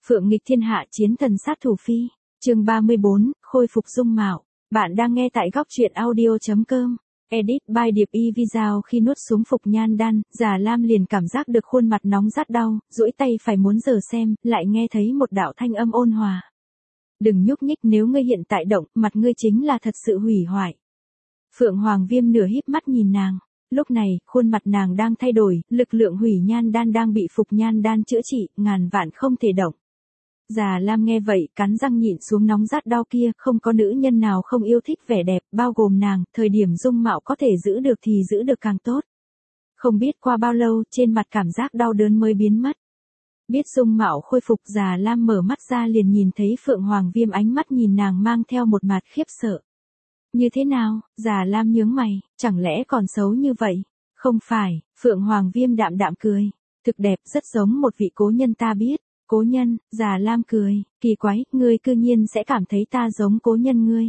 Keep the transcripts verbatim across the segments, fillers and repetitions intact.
Phượng nghịch thiên hạ chiến thần sát thủ phi. Chương ba mươi bốn, khôi phục dung mạo. Bạn đang nghe tại góc truyện audio chấm com. Edit by Điệp Y Video. Khi nuốt xuống phục nhan đan, Già Lam liền cảm giác được khuôn mặt nóng rát đau, duỗi tay phải muốn giở xem, lại nghe thấy một đạo thanh âm ôn hòa. Đừng nhúc nhích, nếu ngươi hiện tại động, mặt ngươi chính là thật sự hủy hoại. Phượng Hoàng Viêm nửa híp mắt nhìn nàng. Lúc này, khuôn mặt nàng đang thay đổi, lực lượng hủy nhan đan đang bị phục nhan đan chữa trị, ngàn vạn không thể động. Già Lam nghe vậy, cắn răng nhịn xuống nóng rát đau kia, không có nữ nhân nào không yêu thích vẻ đẹp, bao gồm nàng, thời điểm dung mạo có thể giữ được thì giữ được càng tốt. Không biết qua bao lâu, trên mặt cảm giác đau đớn mới biến mất. Biết dung mạo khôi phục, Già Lam mở mắt ra liền nhìn thấy Phượng Hoàng Viêm ánh mắt nhìn nàng mang theo một mặt khiếp sợ. Như thế nào? Già Lam nhướng mày, chẳng lẽ còn xấu như vậy? Không phải, Phượng Hoàng Viêm đạm đạm cười. Thực đẹp, rất giống một vị cố nhân ta biết. Cố nhân? Già Lam cười, kỳ quái, ngươi cư nhiên sẽ cảm thấy ta giống cố nhân ngươi.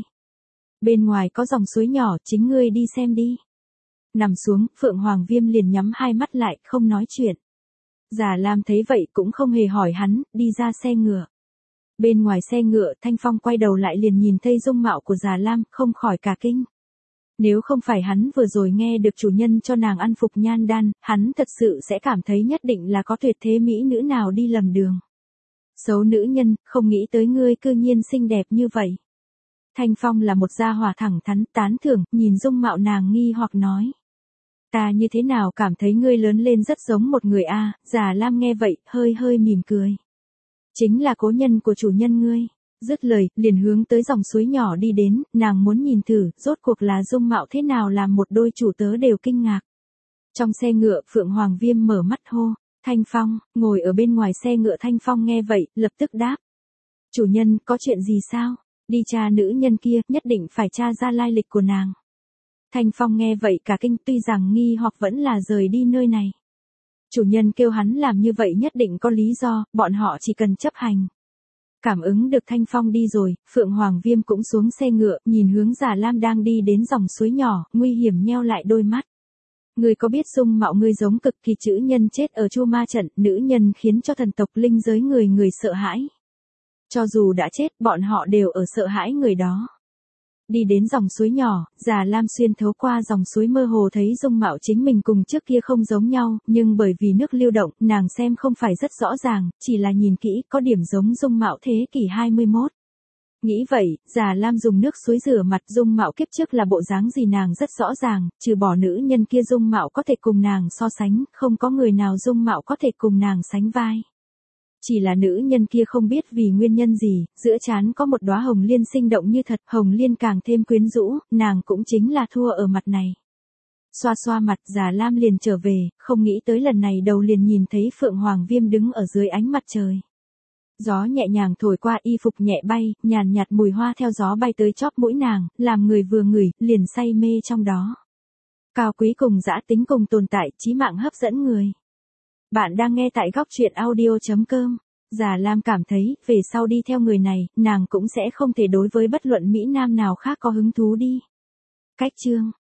Bên ngoài có dòng suối nhỏ, chính ngươi đi xem đi. Nằm xuống, Phượng Hoàng Viêm liền nhắm hai mắt lại, không nói chuyện. Già Lam thấy vậy cũng không hề hỏi hắn, đi ra xe ngựa. Bên ngoài xe ngựa, Thanh Phong quay đầu lại liền nhìn thấy dung mạo của Già Lam, không khỏi cả kinh. Nếu không phải hắn vừa rồi nghe được chủ nhân cho nàng ăn phục nhan đan, hắn thật sự sẽ cảm thấy nhất định là có tuyệt thế mỹ nữ nào đi lầm đường. Xấu nữ nhân, không nghĩ tới ngươi cư nhiên xinh đẹp như vậy. Thanh Phong là một gia hỏa thẳng thắn, tán thưởng, nhìn dung mạo nàng nghi hoặc nói. Ta như thế nào cảm thấy ngươi lớn lên rất giống một người a? Già Lam nghe vậy, hơi hơi mỉm cười. Chính là cố nhân của chủ nhân ngươi. Dứt lời, liền hướng tới dòng suối nhỏ đi đến, nàng muốn nhìn thử, rốt cuộc là dung mạo thế nào làm một đôi chủ tớ đều kinh ngạc. Trong xe ngựa, Phượng Hoàng Viêm mở mắt hô. Thanh Phong, ngồi ở bên ngoài xe ngựa Thanh Phong nghe vậy, lập tức đáp. Chủ nhân, có chuyện gì sao? Đi tra nữ nhân kia, nhất định phải tra ra lai lịch của nàng. Thanh Phong nghe vậy cả kinh, tuy rằng nghi hoặc vẫn là rời đi nơi này. Chủ nhân kêu hắn làm như vậy nhất định có lý do, bọn họ chỉ cần chấp hành. Cảm ứng được Thanh Phong đi rồi, Phượng Hoàng Viêm cũng xuống xe ngựa, nhìn hướng Già Lam đang đi đến dòng suối nhỏ, nguy hiểm nheo lại đôi mắt. Ngươi có biết dung mạo ngươi giống cực kỳ chữ nhân chết ở Chu Ma trận, nữ nhân khiến cho thần tộc linh giới người người sợ hãi. Cho dù đã chết, bọn họ đều ở sợ hãi người đó. Đi đến dòng suối nhỏ, Già Lam xuyên thấu qua dòng suối mơ hồ thấy dung mạo chính mình cùng trước kia không giống nhau, nhưng bởi vì nước lưu động, nàng xem không phải rất rõ ràng, chỉ là nhìn kỹ, có điểm giống dung mạo thế kỷ hai mươi mốt. Nghĩ vậy, Già Lam dùng nước suối rửa mặt, dung mạo kiếp trước là bộ dáng gì nàng rất rõ ràng, trừ bỏ nữ nhân kia dung mạo có thể cùng nàng so sánh, không có người nào dung mạo có thể cùng nàng sánh vai. Chỉ là nữ nhân kia không biết vì nguyên nhân gì, giữa trán có một đóa hồng liên sinh động như thật, hồng liên càng thêm quyến rũ, nàng cũng chính là thua ở mặt này. Xoa xoa mặt, Già Lam liền trở về, không nghĩ tới lần này đầu liền nhìn thấy Phượng Hoàng Viêm đứng ở dưới ánh mặt trời. Gió nhẹ nhàng thổi qua, y phục nhẹ bay, nhàn nhạt mùi hoa theo gió bay tới chóp mũi nàng, làm người vừa ngửi, liền say mê trong đó. Cao quý cùng dã tính cùng tồn tại, chí mạng hấp dẫn người. Bạn đang nghe tại góc truyện audio chấm com. Già Lam cảm thấy, về sau đi theo người này, nàng cũng sẽ không thể đối với bất luận Mỹ Nam nào khác có hứng thú đi. Cách chương.